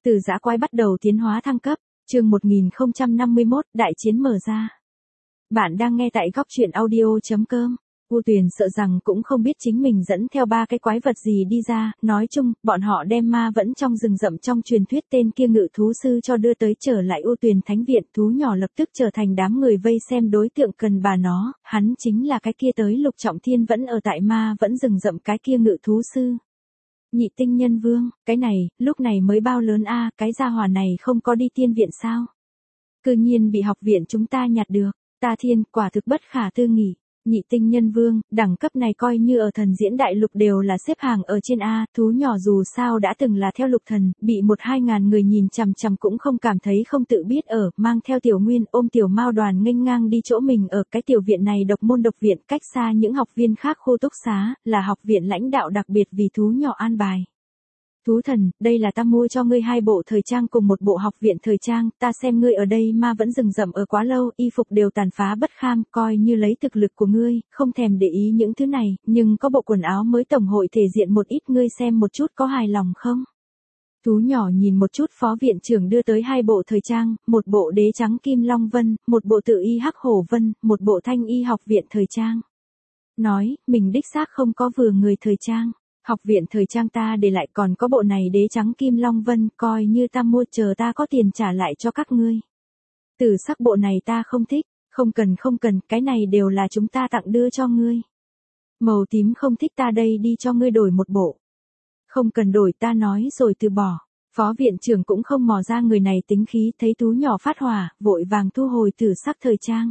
Từ dã quái bắt đầu tiến hóa thăng cấp, chương 1051, đại chiến mở ra. Bạn đang nghe tại góc truyện audio.com. U Tuyền sợ rằng cũng không biết chính mình dẫn theo ba cái quái vật gì đi ra, nói chung, bọn họ đem ma vẫn trong rừng rậm trong truyền thuyết tên kia ngự thú sư cho đưa tới trở lại U Tuyền Thánh Viện, thú nhỏ lập tức trở thành đám người vây xem đối tượng cần bà nó, hắn chính là cái kia tới Lục Trọng Thiên vẫn ở tại ma vẫn rừng rậm cái kia ngự thú sư. Nhị tinh nhân vương, cái này, lúc này mới bao lớn a, cái gia hỏa này không có đi tiên viện sao? Cư nhiên bị học viện chúng ta nhặt được, ta thiên, quả thực bất khả tư nghị. Nhị tinh nhân vương, đẳng cấp này coi như ở thần diễn đại lục đều là xếp hàng ở trên A, thú nhỏ dù sao đã từng là theo lục thần, bị 1-2 ngàn người nhìn chằm chằm cũng không cảm thấy không tự biết ở, mang theo tiểu nguyên ôm tiểu mao đoàn nghênh ngang đi chỗ mình ở cái tiểu viện này độc môn độc viện cách xa những học viên khác khu túc xá, là học viện lãnh đạo đặc biệt vì thú nhỏ an bài. Thú thần, đây là ta mua cho ngươi 2 bộ thời trang cùng 1 bộ học viện thời trang, ta xem ngươi ở đây ma vẫn rừng rậm ở quá lâu, y phục đều tàn phá bất kham, coi như lấy thực lực của ngươi, không thèm để ý những thứ này, nhưng có bộ quần áo mới tổng hội thể diện một ít, ngươi xem một chút có hài lòng không? Thú nhỏ nhìn một chút phó viện trưởng đưa tới 2 bộ thời trang, 1 bộ đế trắng kim long vân, 1 bộ tự y hắc hổ vân, 1 bộ thanh y học viện thời trang. Nói, mình đích xác không có vừa người thời trang. Học viện thời trang ta để lại còn có bộ này đế trắng kim long vân, coi như ta mua, chờ ta có tiền trả lại cho các ngươi. Tử sắc bộ này ta không thích, không cần, cái này đều là chúng ta tặng đưa cho ngươi. Màu tím không thích, ta đây đi cho ngươi đổi 1 bộ. Không cần đổi, ta nói rồi từ bỏ. Phó viện trưởng cũng không mò ra người này tính khí, thấy thú nhỏ phát hỏa, vội vàng thu hồi tử sắc thời trang.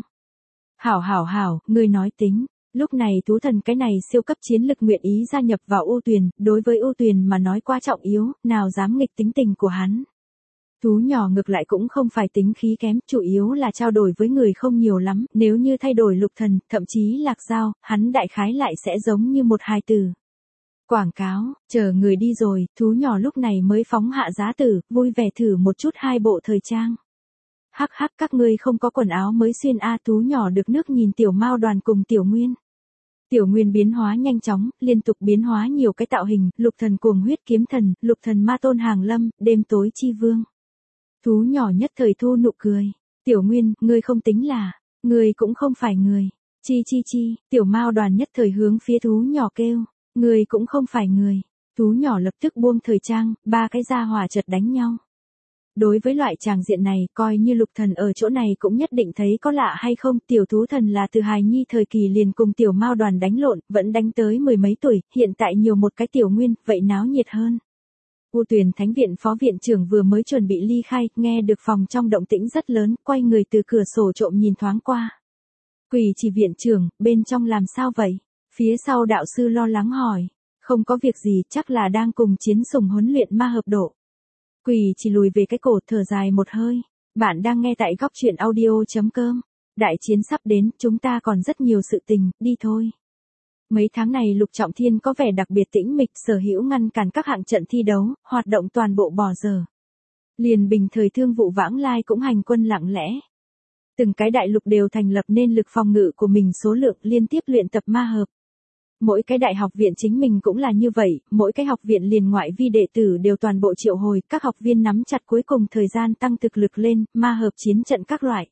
Hảo, ngươi nói tính. Lúc này thú thần cái này siêu cấp chiến lực nguyện ý gia nhập vào U Tuyền, đối với U Tuyền mà nói quá trọng yếu, nào dám nghịch tính tình của hắn. Thú nhỏ ngược lại cũng không phải tính khí kém, chủ yếu là trao đổi với người không nhiều lắm, nếu như thay đổi lục thần, thậm chí lạc giao, hắn đại khái lại sẽ giống như một hài tử. Quảng cáo, chờ người đi rồi, thú nhỏ lúc này mới phóng hạ giá tử, vui vẻ thử một chút 2 bộ thời trang. Hắc, các ngươi không có quần áo mới xuyên a, thú nhỏ được nước nhìn tiểu mao đoàn cùng tiểu nguyên. Tiểu nguyên biến hóa nhanh chóng, liên tục biến hóa nhiều cái tạo hình, lục thần cuồng huyết kiếm thần, lục thần ma tôn hàng lâm, đêm tối chi vương. Thú nhỏ nhất thời thu nụ cười. Tiểu nguyên, ngươi không tính là, ngươi cũng không phải người. Chi, tiểu mao đoàn nhất thời hướng phía thú nhỏ kêu, ngươi cũng không phải người. Thú nhỏ lập tức buông thời trang, 3 cái gia hỏa chợt đánh nhau. Đối với loại tràng diện này, coi như lục thần ở chỗ này cũng nhất định thấy có lạ hay không, tiểu thú thần là từ hài nhi thời kỳ liền cùng tiểu mao đoàn đánh lộn, vẫn đánh tới 10 mấy tuổi, hiện tại nhiều một cái tiểu nguyên, vậy náo nhiệt hơn. U Tuyền Thánh Viện phó viện trưởng vừa mới chuẩn bị ly khai, nghe được phòng trong động tĩnh rất lớn, quay người từ cửa sổ trộm nhìn thoáng qua. Quỳ chỉ viện trưởng, bên trong làm sao vậy? Phía sau đạo sư lo lắng hỏi. Không có việc gì, chắc là đang cùng chiến sủng huấn luyện ma hợp độ. Quỳ chỉ lùi về cái cổ, thở dài một hơi. Bạn đang nghe tại góc truyện audio.com. Đại chiến sắp đến, chúng ta còn rất nhiều sự tình, đi thôi. Mấy tháng này Lục Trọng Thiên có vẻ đặc biệt tĩnh mịch, sở hữu ngăn cản các hạng trận thi đấu, hoạt động toàn bộ bỏ dở. Liền bình thời thương vụ vãng lai cũng hành quân lặng lẽ. Từng cái đại lục đều thành lập nên lực phòng ngự của mình, số lượng liên tiếp luyện tập ma hợp. Mỗi cái đại học viện chính mình cũng là như vậy, mỗi cái học viện liền ngoại vi đệ tử đều toàn bộ triệu hồi, các học viên nắm chặt cuối cùng thời gian tăng thực lực lên, ma hợp chiến trận các loại.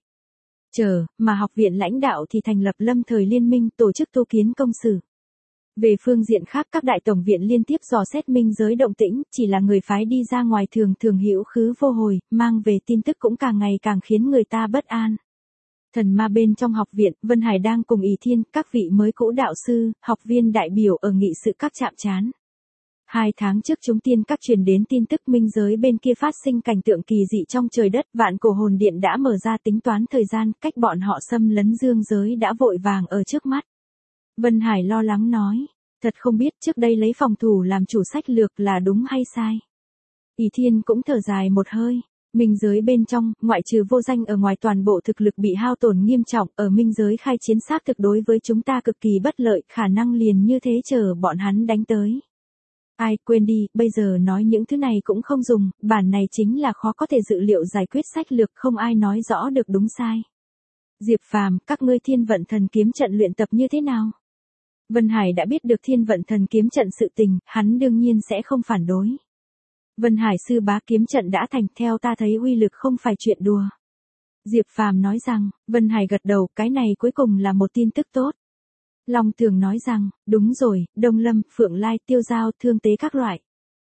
Mà học viện lãnh đạo thì thành lập lâm thời liên minh, tổ chức tu kiến công sử. Về phương diện khác, các đại tổng viện liên tiếp dò xét minh giới động tĩnh, chỉ là người phái đi ra ngoài thường hữu khứ vô hồi, mang về tin tức cũng càng ngày càng khiến người ta bất an. Thần ma bên trong học viện, Vân Hải đang cùng Ý Thiên, các vị mới cũ đạo sư, học viên đại biểu ở nghị sự các chạm trán. 2 tháng trước chúng tiên các truyền đến tin tức minh giới bên kia phát sinh cảnh tượng kỳ dị trong trời đất, vạn cổ hồn điện đã mở ra tính toán thời gian, cách bọn họ xâm lấn dương giới đã vội vàng ở trước mắt. Vân Hải lo lắng nói, thật không biết trước đây lấy phòng thủ làm chủ sách lược là đúng hay sai. Ý Thiên cũng thở dài một hơi. Minh giới bên trong, ngoại trừ vô danh ở ngoài toàn bộ thực lực bị hao tổn nghiêm trọng, ở minh giới khai chiến xác thực đối với chúng ta cực kỳ bất lợi, khả năng liền như thế chờ bọn hắn đánh tới. Ai quên đi, bây giờ nói những thứ này cũng không dùng, bản này chính là khó có thể dự liệu giải quyết sách lược, không ai nói rõ được đúng sai. Diệp Phàm, các ngươi thiên vận thần kiếm trận luyện tập như thế nào? Vân Hải đã biết được thiên vận thần kiếm trận sự tình, hắn đương nhiên sẽ không phản đối. Vân Hải sư bá kiếm trận đã thành, theo ta thấy uy lực không phải chuyện đùa. Diệp Phàm nói rằng, Vân Hải gật đầu, cái này cuối cùng là một tin tức tốt. Long Tường nói rằng, đúng rồi, Đông Lâm, Phượng Lai, Tiêu Giao, Thương Tế các loại.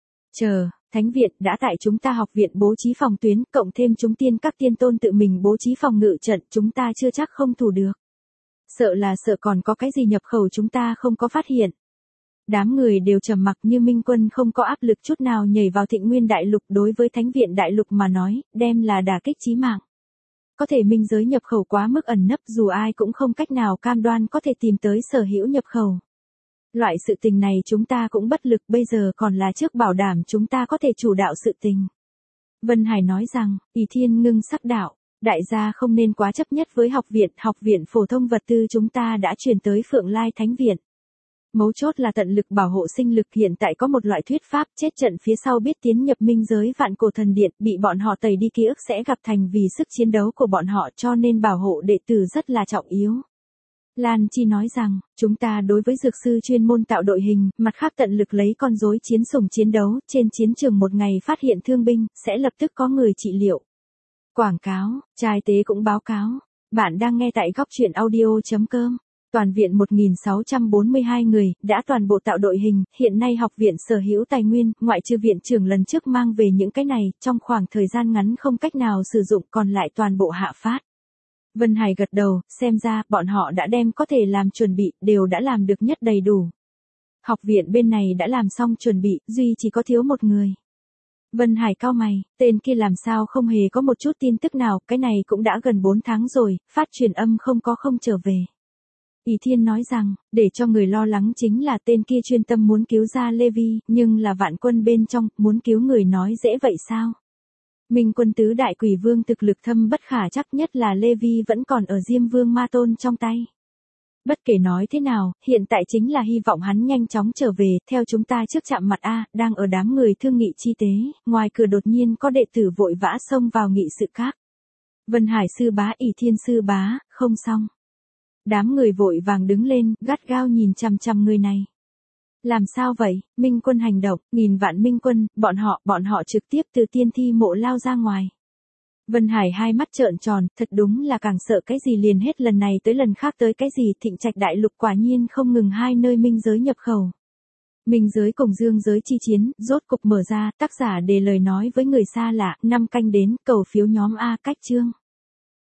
Thánh viện đã tại chúng ta học viện bố trí phòng tuyến, cộng thêm chúng tiên các tiên tôn tự mình bố trí phòng ngự trận, chúng ta chưa chắc không thủ được. Sợ còn có cái gì nhập khẩu chúng ta không có phát hiện. Đám người đều trầm mặc, như Minh Quân không có áp lực chút nào nhảy vào Thịnh Nguyên Đại Lục, đối với Thánh viện Đại Lục mà nói, đem là đả kích chí mạng. Có thể minh giới nhập khẩu quá mức ẩn nấp, dù ai cũng không cách nào cam đoan có thể tìm tới sở hữu nhập khẩu. Loại sự tình này chúng ta cũng bất lực, bây giờ còn là trước bảo đảm chúng ta có thể chủ đạo sự tình. Vân Hải nói rằng, Ỷ Thiên ngưng sắc đạo, đại gia không nên quá chấp nhất với học viện phổ thông vật tư chúng ta đã truyền tới Phượng Lai Thánh viện. Mấu chốt là tận lực bảo hộ sinh lực, hiện tại có một loại thuyết pháp chết trận phía sau biết tiến nhập minh giới vạn cổ thần điện, bị bọn họ tẩy đi ký ức sẽ gặp thành vì sức chiến đấu của bọn họ, cho nên bảo hộ đệ tử rất là trọng yếu. Lan Chi nói rằng, chúng ta đối với dược sư chuyên môn tạo đội hình, mặt khác tận lực lấy con rối chiến sủng chiến đấu, trên chiến trường một ngày phát hiện thương binh, sẽ lập tức có người trị liệu. Quảng cáo, trai tế cũng báo cáo. Bạn đang nghe tại góc truyện audio.com. Toàn viện 1642 người, đã toàn bộ tạo đội hình, hiện nay học viện sở hữu tài nguyên, ngoại trừ viện trưởng lần trước mang về những cái này, trong khoảng thời gian ngắn không cách nào sử dụng, còn lại toàn bộ hạ phát. Vân Hải gật đầu, xem ra, bọn họ đã đem có thể làm chuẩn bị, đều đã làm được nhất đầy đủ. Học viện bên này đã làm xong chuẩn bị, duy chỉ có thiếu một người. Vân Hải cau mày, tên kia làm sao không hề có một chút tin tức nào, cái này cũng đã gần 4 tháng rồi, phát truyền âm không trở về. Ỷ Thiên nói rằng, để cho người lo lắng chính là tên kia chuyên tâm muốn cứu ra Lê Vi, nhưng là vạn quân bên trong, muốn cứu người nói dễ vậy sao? Minh Quân tứ đại quỷ vương thực lực thâm bất khả chắc, nhất là Lê Vi vẫn còn ở Diêm Vương Ma Tôn trong tay. Bất kể nói thế nào, hiện tại chính là hy vọng hắn nhanh chóng trở về, theo chúng ta trước chạm mặt A, đang ở đám người thương nghị chi tế, ngoài cửa đột nhiên có đệ tử vội vã xông vào nghị sự các. Vân Hải sư bá, Ỷ Thiên sư bá, không xong. Đám người vội vàng đứng lên, gắt gao nhìn chằm chằm người này. Làm sao vậy? Minh Quân hành động, nghìn vạn Minh Quân, bọn họ trực tiếp từ tiên thi mộ lao ra ngoài. Vân Hải hai mắt trợn tròn, thật đúng là càng sợ cái gì liền hết lần này tới lần khác tới cái gì, Thịnh Trạch Đại Lục quả nhiên không ngừng hai nơi minh giới nhập khẩu. Minh giới cùng dương giới chi chiến, rốt cục mở ra, tác giả đề lời nói với người xa lạ, 5 canh đến, cầu phiếu nhóm A cách chương.